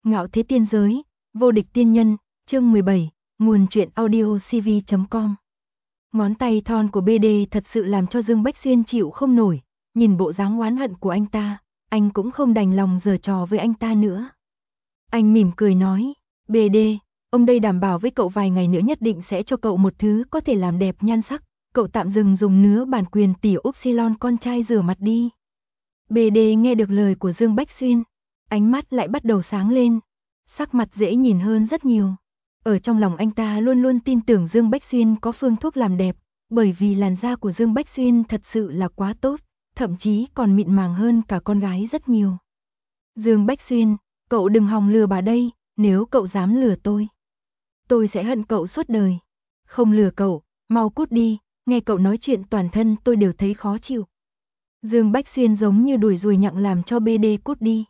Ngạo thế tiên giới, vô địch tiên nhân, chương 17, nguồn truyện audio cv.com. Ngón tay thon của BD thật sự làm cho Dương Bách Xuyên chịu không nổi, nhìn bộ dáng oán hận của anh ta, anh cũng không đành lòng giở trò với anh ta nữa. Anh mỉm cười nói, BD, ông đây đảm bảo với cậu vài ngày nữa nhất định sẽ cho cậu một thứ có thể làm đẹp nhan sắc, cậu tạm dừng dùng nứa bản quyền tỉ Upsilon con trai rửa mặt đi. BD nghe được lời của Dương Bách Xuyên, ánh mắt lại bắt đầu sáng lên, sắc mặt dễ nhìn hơn rất nhiều. Ở trong lòng anh ta luôn luôn tin tưởng Dương Bách Xuyên có phương thuốc làm đẹp, bởi vì làn da của Dương Bách Xuyên thật sự là quá tốt, thậm chí còn mịn màng hơn cả con gái rất nhiều. Dương Bách Xuyên, cậu đừng hòng lừa bà đây, nếu cậu dám lừa tôi sẽ hận cậu suốt đời. Không lừa cậu, mau cút đi, nghe cậu nói chuyện toàn thân tôi đều thấy khó chịu. Dương Bách Xuyên giống như đuổi ruồi nhặng làm cho BD cút đi.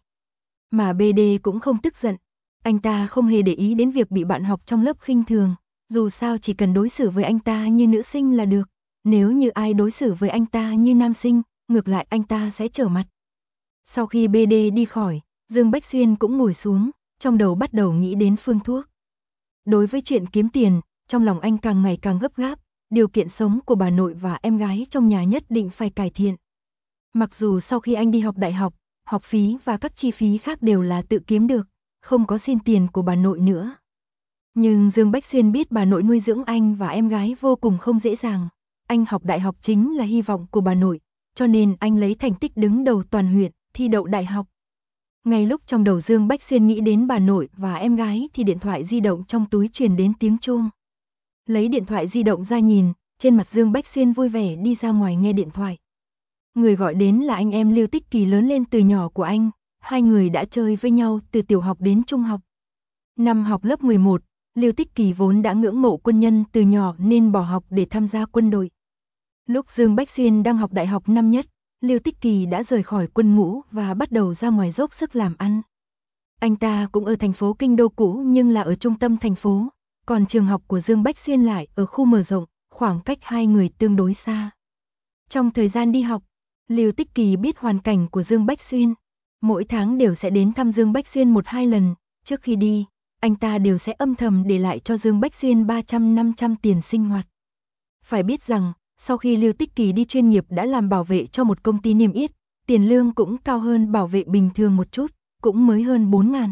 Mà BD cũng không tức giận, anh ta không hề để ý đến việc bị bạn học trong lớp khinh thường, dù sao chỉ cần đối xử với anh ta như nữ sinh là được, nếu như ai đối xử với anh ta như nam sinh, ngược lại anh ta sẽ trở mặt. Sau khi BD đi khỏi, Dương Bách Xuyên cũng ngồi xuống, trong đầu bắt đầu nghĩ đến phương thuốc. Đối với chuyện kiếm tiền, trong lòng anh càng ngày càng gấp gáp, điều kiện sống của bà nội và em gái trong nhà nhất định phải cải thiện. Mặc dù sau khi anh đi học đại học, học phí và các chi phí khác đều là tự kiếm được, không có xin tiền của bà nội nữa. Nhưng Dương Bách Xuyên biết bà nội nuôi dưỡng anh và em gái vô cùng không dễ dàng. Anh học đại học chính là hy vọng của bà nội, cho nên anh lấy thành tích đứng đầu toàn huyện, thi đậu đại học. Ngay lúc trong đầu Dương Bách Xuyên nghĩ đến bà nội và em gái thì điện thoại di động trong túi truyền đến tiếng chuông. Lấy điện thoại di động ra nhìn, trên mặt Dương Bách Xuyên vui vẻ đi ra ngoài nghe điện thoại. Người gọi đến là anh em Lưu Tích Kỳ lớn lên từ nhỏ của anh, hai người đã chơi với nhau từ tiểu học đến trung học. Năm học lớp 11, Lưu Tích Kỳ vốn đã ngưỡng mộ quân nhân từ nhỏ nên bỏ học để tham gia quân đội. Lúc Dương Bách Xuyên đang học đại học năm nhất, Lưu Tích Kỳ đã rời khỏi quân ngũ và bắt đầu ra ngoài dốc sức làm ăn. Anh ta cũng ở thành phố Kinh Đô cũ nhưng là ở trung tâm thành phố, còn trường học của Dương Bách Xuyên lại ở khu mở rộng, khoảng cách hai người tương đối xa. Trong thời gian đi học, Lưu Tích Kỳ biết hoàn cảnh của Dương Bách Xuyên, mỗi tháng đều sẽ đến thăm Dương Bách Xuyên 1-2 lần, trước khi đi, anh ta đều sẽ âm thầm để lại cho Dương Bách Xuyên 300-500 tiền sinh hoạt. Phải biết rằng, sau khi Lưu Tích Kỳ đi chuyên nghiệp đã làm bảo vệ cho một công ty niêm yết, tiền lương cũng cao hơn bảo vệ bình thường một chút, cũng mới hơn 4.000.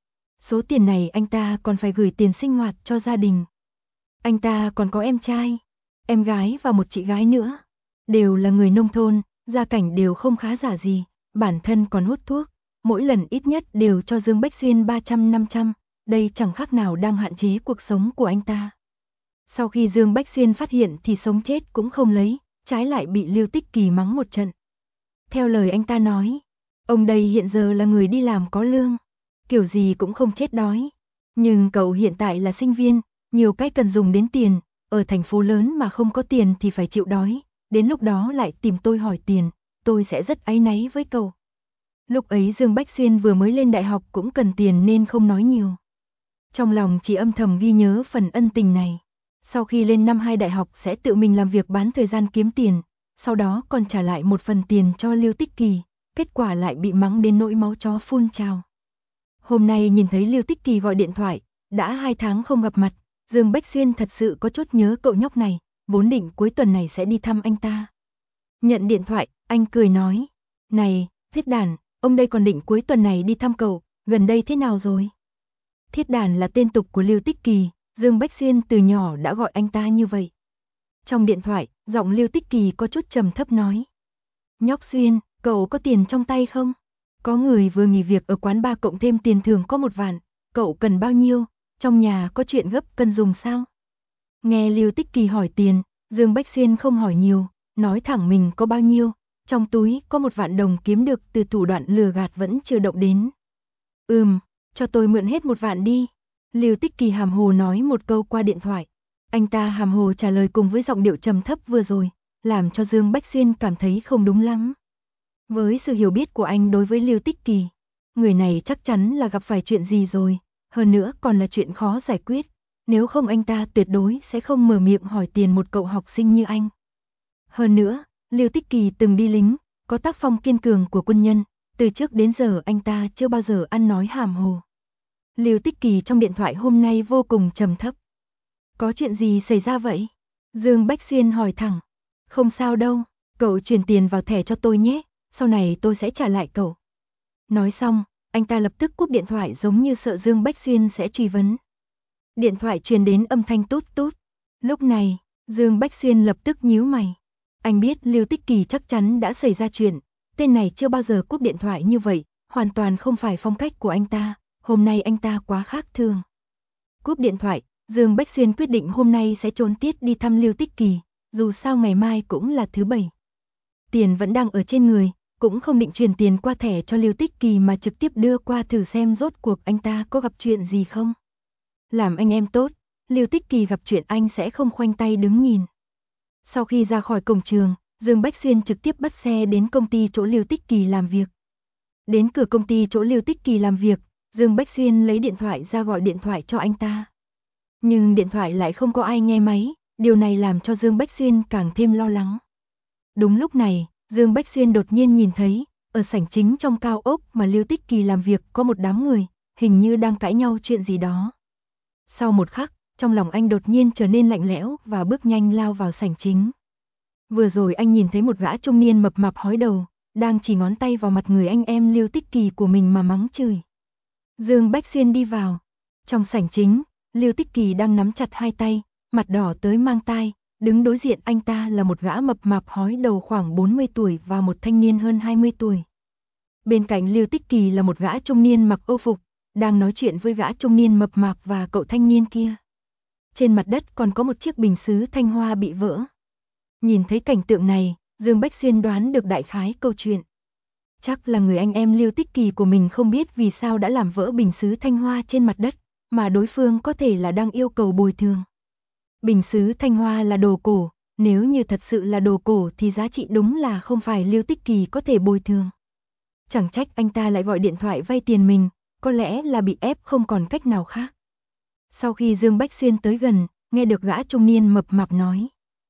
Số tiền này anh ta còn phải gửi tiền sinh hoạt cho gia đình. Anh ta còn có em trai, em gái và một chị gái nữa, đều là người nông thôn, gia cảnh đều không khá giả gì, bản thân còn hút thuốc, mỗi lần ít nhất đều cho Dương Bách Xuyên 300-500, đây chẳng khác nào đang hạn chế cuộc sống của anh ta. Sau khi Dương Bách Xuyên phát hiện thì sống chết cũng không lấy, trái lại bị Lưu Tích Kỳ mắng một trận. Theo lời anh ta nói, ông đây hiện giờ là người đi làm có lương, kiểu gì cũng không chết đói. Nhưng cậu hiện tại là sinh viên, nhiều cái cần dùng đến tiền, ở thành phố lớn mà không có tiền thì phải chịu đói, đến lúc đó lại tìm tôi hỏi tiền, tôi sẽ rất áy náy với cậu. Lúc ấy Dương Bách Xuyên vừa mới lên đại học cũng cần tiền nên không nói nhiều. Trong lòng chỉ âm thầm ghi nhớ phần ân tình này. Sau khi lên năm 2 đại học sẽ tự mình làm việc bán thời gian kiếm tiền, sau đó còn trả lại một phần tiền cho Lưu Tích Kỳ, kết quả lại bị mắng đến nỗi máu chó phun trào. Hôm nay nhìn thấy Lưu Tích Kỳ gọi điện thoại, đã 2 tháng không gặp mặt, Dương Bách Xuyên thật sự có chút nhớ cậu nhóc này, vốn định cuối tuần này sẽ đi thăm anh ta. Nhận điện thoại, anh cười nói, này, Thiết Đàn, ông đây còn định cuối tuần này đi thăm cậu, gần đây thế nào rồi? Thiết Đàn là tên tục của Lưu Tích Kỳ, Dương Bách Xuyên từ nhỏ đã gọi anh ta như vậy. Trong điện thoại, giọng Lưu Tích Kỳ có chút trầm thấp nói, nhóc Xuyên, cậu có tiền trong tay không? Có người vừa nghỉ việc ở quán bar cộng thêm tiền thưởng có 1 vạn, cậu cần bao nhiêu? Trong nhà có chuyện gấp cần dùng sao? Nghe Lưu Tích Kỳ hỏi tiền, Dương Bách Xuyên không hỏi nhiều, nói thẳng mình có bao nhiêu, trong túi có 1 vạn đồng kiếm được từ thủ đoạn lừa gạt vẫn chưa động đến. Cho tôi mượn hết 1 vạn đi. Lưu Tích Kỳ hàm hồ nói một câu qua điện thoại. Anh ta hàm hồ trả lời cùng với giọng điệu trầm thấp vừa rồi, làm cho Dương Bách Xuyên cảm thấy không đúng lắm. Với sự hiểu biết của anh đối với Lưu Tích Kỳ, người này chắc chắn là gặp phải chuyện gì rồi, hơn nữa còn là chuyện khó giải quyết, nếu không anh ta tuyệt đối sẽ không mở miệng hỏi tiền một cậu học sinh như anh. Hơn nữa, Lưu Tích Kỳ từng đi lính, có tác phong kiên cường của quân nhân, từ trước đến giờ anh ta chưa bao giờ ăn nói hàm hồ. Lưu Tích Kỳ trong điện thoại hôm nay vô cùng trầm thấp. Có chuyện gì xảy ra vậy? Dương Bách Xuyên hỏi thẳng. Không sao đâu, cậu chuyển tiền vào thẻ cho tôi nhé, sau này tôi sẽ trả lại cậu. Nói xong, anh ta lập tức cúp điện thoại giống như sợ Dương Bách Xuyên sẽ truy vấn. Điện thoại truyền đến âm thanh tút tút. Lúc này, Dương Bách Xuyên lập tức nhíu mày. Anh biết Lưu Tích Kỳ chắc chắn đã xảy ra chuyện, tên này chưa bao giờ cúp điện thoại như vậy, hoàn toàn không phải phong cách của anh ta, hôm nay anh ta quá khác thường. Cúp điện thoại, Dương Bách Xuyên quyết định hôm nay sẽ trốn tiết đi thăm Lưu Tích Kỳ, dù sao ngày mai cũng là thứ Bảy. Tiền vẫn đang ở trên người, cũng không định truyền tiền qua thẻ cho Lưu Tích Kỳ mà trực tiếp đưa qua thử xem rốt cuộc anh ta có gặp chuyện gì không. Làm anh em tốt, Lưu Tích Kỳ gặp chuyện anh sẽ không khoanh tay đứng nhìn. Sau khi ra khỏi cổng trường, Dương Bách Xuyên trực tiếp bắt xe đến công ty chỗ Lưu Tích Kỳ làm việc. Đến cửa công ty chỗ Lưu Tích Kỳ làm việc, Dương Bách Xuyên lấy điện thoại ra gọi điện thoại cho anh ta. Nhưng điện thoại lại không có ai nghe máy, điều này làm cho Dương Bách Xuyên càng thêm lo lắng. Đúng lúc này, Dương Bách Xuyên đột nhiên nhìn thấy, ở sảnh chính trong cao ốc mà Lưu Tích Kỳ làm việc có một đám người, hình như đang cãi nhau chuyện gì đó. Sau một khắc, trong lòng anh đột nhiên trở nên lạnh lẽo và bước nhanh lao vào sảnh chính. Vừa rồi anh nhìn thấy một gã trung niên mập mạp hói đầu, đang chỉ ngón tay vào mặt người anh em Lưu Tích Kỳ của mình mà mắng chửi. Dương Bách Xuyên đi vào. Trong sảnh chính, Lưu Tích Kỳ đang nắm chặt hai tay, mặt đỏ tới mang tai, đứng đối diện anh ta là một gã mập mạp hói đầu khoảng 40 tuổi và một thanh niên hơn 20 tuổi. Bên cạnh Lưu Tích Kỳ là một gã trung niên mặc âu phục, đang nói chuyện với gã trung niên mập mạp và cậu thanh niên kia. Trên mặt đất còn có một chiếc bình sứ thanh hoa bị vỡ. Nhìn thấy cảnh tượng này, Dương Bách Xuyên đoán được đại khái câu chuyện. Chắc là người anh em Lưu Tích Kỳ của mình không biết vì sao đã làm vỡ bình sứ thanh hoa trên mặt đất, mà đối phương có thể là đang yêu cầu bồi thường. Bình sứ thanh hoa là đồ cổ, nếu như thật sự là đồ cổ thì giá trị đúng là không phải Lưu Tích Kỳ có thể bồi thường. Chẳng trách anh ta lại gọi điện thoại vay tiền mình, có lẽ là bị ép không còn cách nào khác. Sau khi Dương Bách Xuyên tới gần, nghe được gã trung niên mập mạp nói.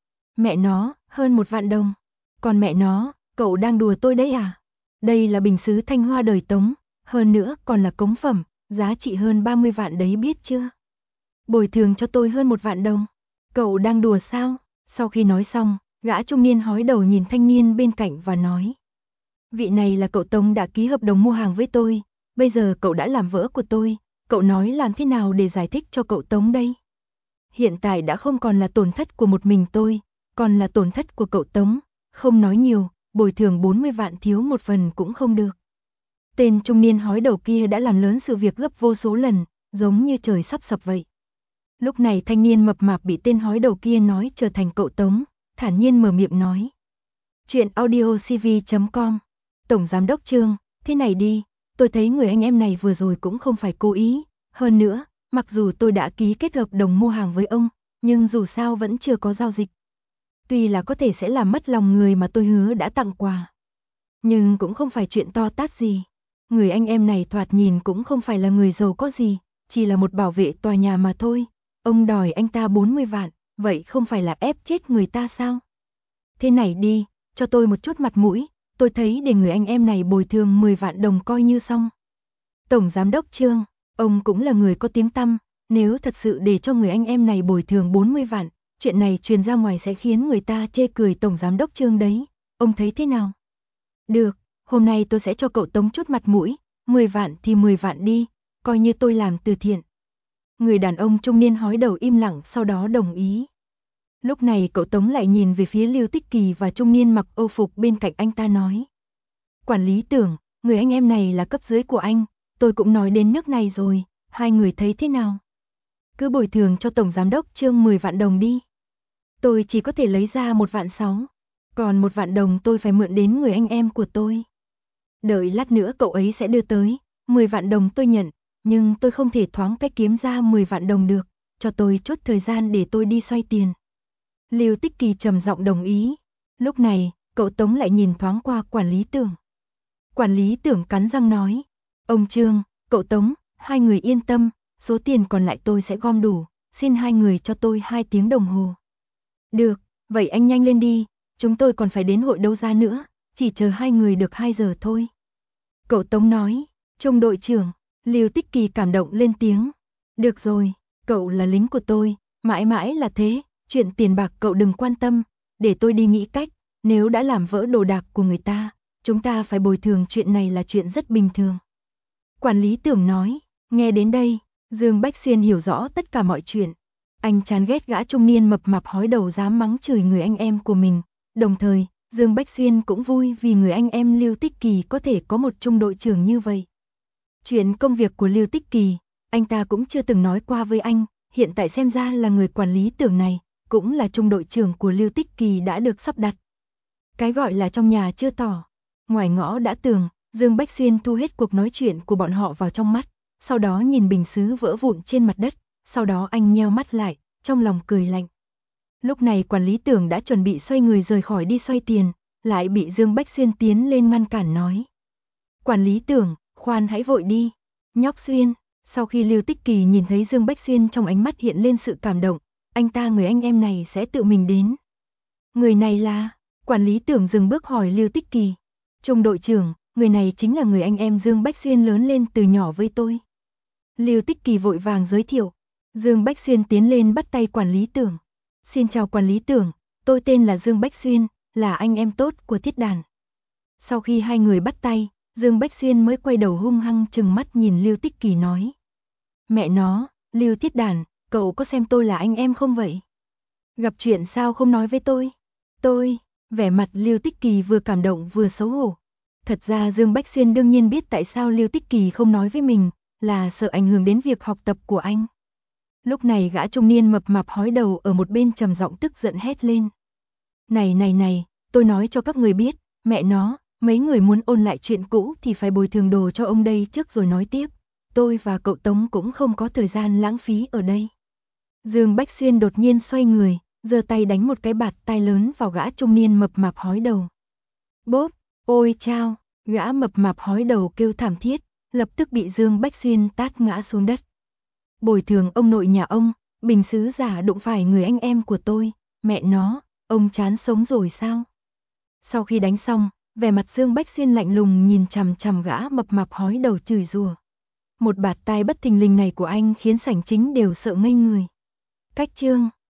Mẹ nó, hơn 1 vạn đồng. Còn mẹ nó, cậu đang đùa tôi đấy à? Đây là bình sứ thanh hoa đời Tống, hơn nữa còn là cống phẩm, giá trị hơn 30 vạn đấy biết chưa? Bồi thường cho tôi hơn 1 vạn đồng. Cậu đang đùa sao? Sau khi nói xong, gã trung niên hói đầu nhìn thanh niên bên cạnh và nói. Vị này là cậu Tống đã ký hợp đồng mua hàng với tôi, bây giờ cậu đã làm vỡ của tôi, cậu nói làm thế nào để giải thích cho cậu Tống đây? Hiện tại đã không còn là tổn thất của một mình tôi, còn là tổn thất của cậu Tống, không nói nhiều, bồi thường 40 vạn thiếu một phần cũng không được. Tên trung niên hói đầu kia đã làm lớn sự việc gấp vô số lần, giống như trời sắp sập vậy. Lúc này thanh niên mập mạp bị tên hói đầu kia nói trở thành cậu Tống, thản nhiên mở miệng nói. Chuyện audiocv.com. Tổng Giám đốc Trương, thế này đi, tôi thấy người anh em này vừa rồi cũng không phải cố ý, hơn nữa, mặc dù tôi đã ký kết hợp đồng mua hàng với ông, nhưng dù sao vẫn chưa có giao dịch. Tuy là có thể sẽ làm mất lòng người mà tôi hứa đã tặng quà, nhưng cũng không phải chuyện to tát gì. Người anh em này thoạt nhìn cũng không phải là người giàu có gì, chỉ là một bảo vệ tòa nhà mà thôi. Ông đòi anh ta 40 vạn, vậy không phải là ép chết người ta sao? Thế này đi, cho tôi một chút mặt mũi, tôi thấy để người anh em này bồi thường 10 vạn đồng coi như xong. Tổng Giám đốc Trương, ông cũng là người có tiếng tăm, nếu thật sự để cho người anh em này bồi thường 40 vạn, chuyện này truyền ra ngoài sẽ khiến người ta chê cười Tổng Giám đốc Trương đấy, ông thấy thế nào? Được, hôm nay tôi sẽ cho cậu Tống chút mặt mũi, 10 vạn thì 10 vạn đi, coi như tôi làm từ thiện. Người đàn ông trung niên hói đầu im lặng sau đó đồng ý. Lúc này cậu Tống lại nhìn về phía Lưu Tích Kỳ và trung niên mặc âu phục bên cạnh anh ta nói. Quản lý Tưởng, người anh em này là cấp dưới của anh, tôi cũng nói đến nước này rồi, hai người thấy thế nào? Cứ bồi thường cho Tổng Giám đốc Trương 10 vạn đồng đi. Tôi chỉ có thể lấy ra 1 vạn 6, còn 1 vạn đồng tôi phải mượn đến người anh em của tôi. Đợi lát nữa cậu ấy sẽ đưa tới, 10 vạn đồng tôi nhận, nhưng tôi không thể thoáng cái kiếm ra 10 vạn đồng được, cho tôi chút thời gian để tôi đi xoay tiền. Lưu Tích Kỳ trầm giọng đồng ý. Lúc này, cậu Tống lại nhìn thoáng qua quản lý Tưởng. Quản lý Tưởng cắn răng nói, ông Trương, cậu Tống, hai người yên tâm, số tiền còn lại tôi sẽ gom đủ, xin hai người cho tôi 2 tiếng đồng hồ. Được, vậy anh nhanh lên đi, chúng tôi còn phải đến hội đấu giá nữa, chỉ chờ hai người được 2 giờ thôi. Cậu Tống nói, Trung đội trưởng, Lưu Tích Kỳ cảm động lên tiếng. Được rồi, cậu là lính của tôi, mãi mãi là thế, chuyện tiền bạc cậu đừng quan tâm, để tôi đi nghĩ cách, nếu đã làm vỡ đồ đạc của người ta, chúng ta phải bồi thường, chuyện này là chuyện rất bình thường. Quản lý Tưởng nói, nghe đến đây, Dương Bách Xuyên hiểu rõ tất cả mọi chuyện. Anh chán ghét gã trung niên mập mạp hói đầu dám mắng chửi người anh em của mình, đồng thời, Dương Bách Xuyên cũng vui vì người anh em Lưu Tích Kỳ có thể có một trung đội trưởng như vậy. Chuyện công việc của Lưu Tích Kỳ, anh ta cũng chưa từng nói qua với anh, hiện tại xem ra là người quản lý Tưởng này, cũng là trung đội trưởng của Lưu Tích Kỳ đã được sắp đặt. Cái gọi là trong nhà chưa tỏ, ngoài ngõ đã tường, Dương Bách Xuyên thu hết cuộc nói chuyện của bọn họ vào trong mắt, sau đó nhìn bình sứ vỡ vụn trên mặt đất, sau đó anh nheo mắt lại, trong lòng cười lạnh. Lúc này quản lý Tưởng đã chuẩn bị xoay người rời khỏi đi xoay tiền, lại bị Dương Bách Xuyên tiến lên ngăn cản nói. Quản lý Tưởng, khoan hãy vội đi. Nhóc Xuyên, sau khi Lưu Tích Kỳ nhìn thấy Dương Bách Xuyên trong ánh mắt hiện lên sự cảm động, anh ta người anh em này sẽ tự mình đến. Người này là, quản lý Tưởng dừng bước hỏi Lưu Tích Kỳ. Trung đội trưởng, người này chính là người anh em Dương Bách Xuyên lớn lên từ nhỏ với tôi. Lưu Tích Kỳ vội vàng giới thiệu. Dương Bách Xuyên tiến lên bắt tay quản lý Tưởng. Xin chào quản lý Tưởng, tôi tên là Dương Bách Xuyên, là anh em tốt của Thiết Đàn. Sau khi hai người bắt tay, Dương Bách Xuyên mới quay đầu hung hăng trừng mắt nhìn Lưu Tích Kỳ nói. Mẹ nó, Lưu Thiết Đàn, cậu có xem tôi là anh em không vậy? Gặp chuyện sao không nói với tôi? Vẻ mặt Lưu Tích Kỳ vừa cảm động vừa xấu hổ. Thật ra Dương Bách Xuyên đương nhiên biết tại sao Lưu Tích Kỳ không nói với mình, là sợ ảnh hưởng đến việc học tập của anh. Lúc này gã trung niên mập mạp hói đầu ở một bên trầm giọng tức giận hét lên. Này, tôi nói cho các người biết, mẹ nó, mấy người muốn ôn lại chuyện cũ thì phải bồi thường đồ cho ông đây trước rồi nói tiếp. Tôi và cậu Tống cũng không có thời gian lãng phí ở đây. Dương Bách Xuyên đột nhiên xoay người, giơ tay đánh một cái bạt tai lớn vào gã trung niên mập mạp hói đầu. Bốp, ôi chao, gã mập mạp hói đầu kêu thảm thiết, lập tức bị Dương Bách Xuyên tát ngã xuống đất. Bồi thường ông nội nhà ông, bình sứ giả đụng phải người anh em của tôi, mẹ nó, ông chán sống rồi sao? Sau khi đánh xong, vẻ mặt Dương Bách Xuyên lạnh lùng nhìn chằm chằm gã mập mạp hói đầu chửi rủa. Một bạt tai bất thình lình này của anh khiến sảnh chính đều sợ ngây người. Cách chương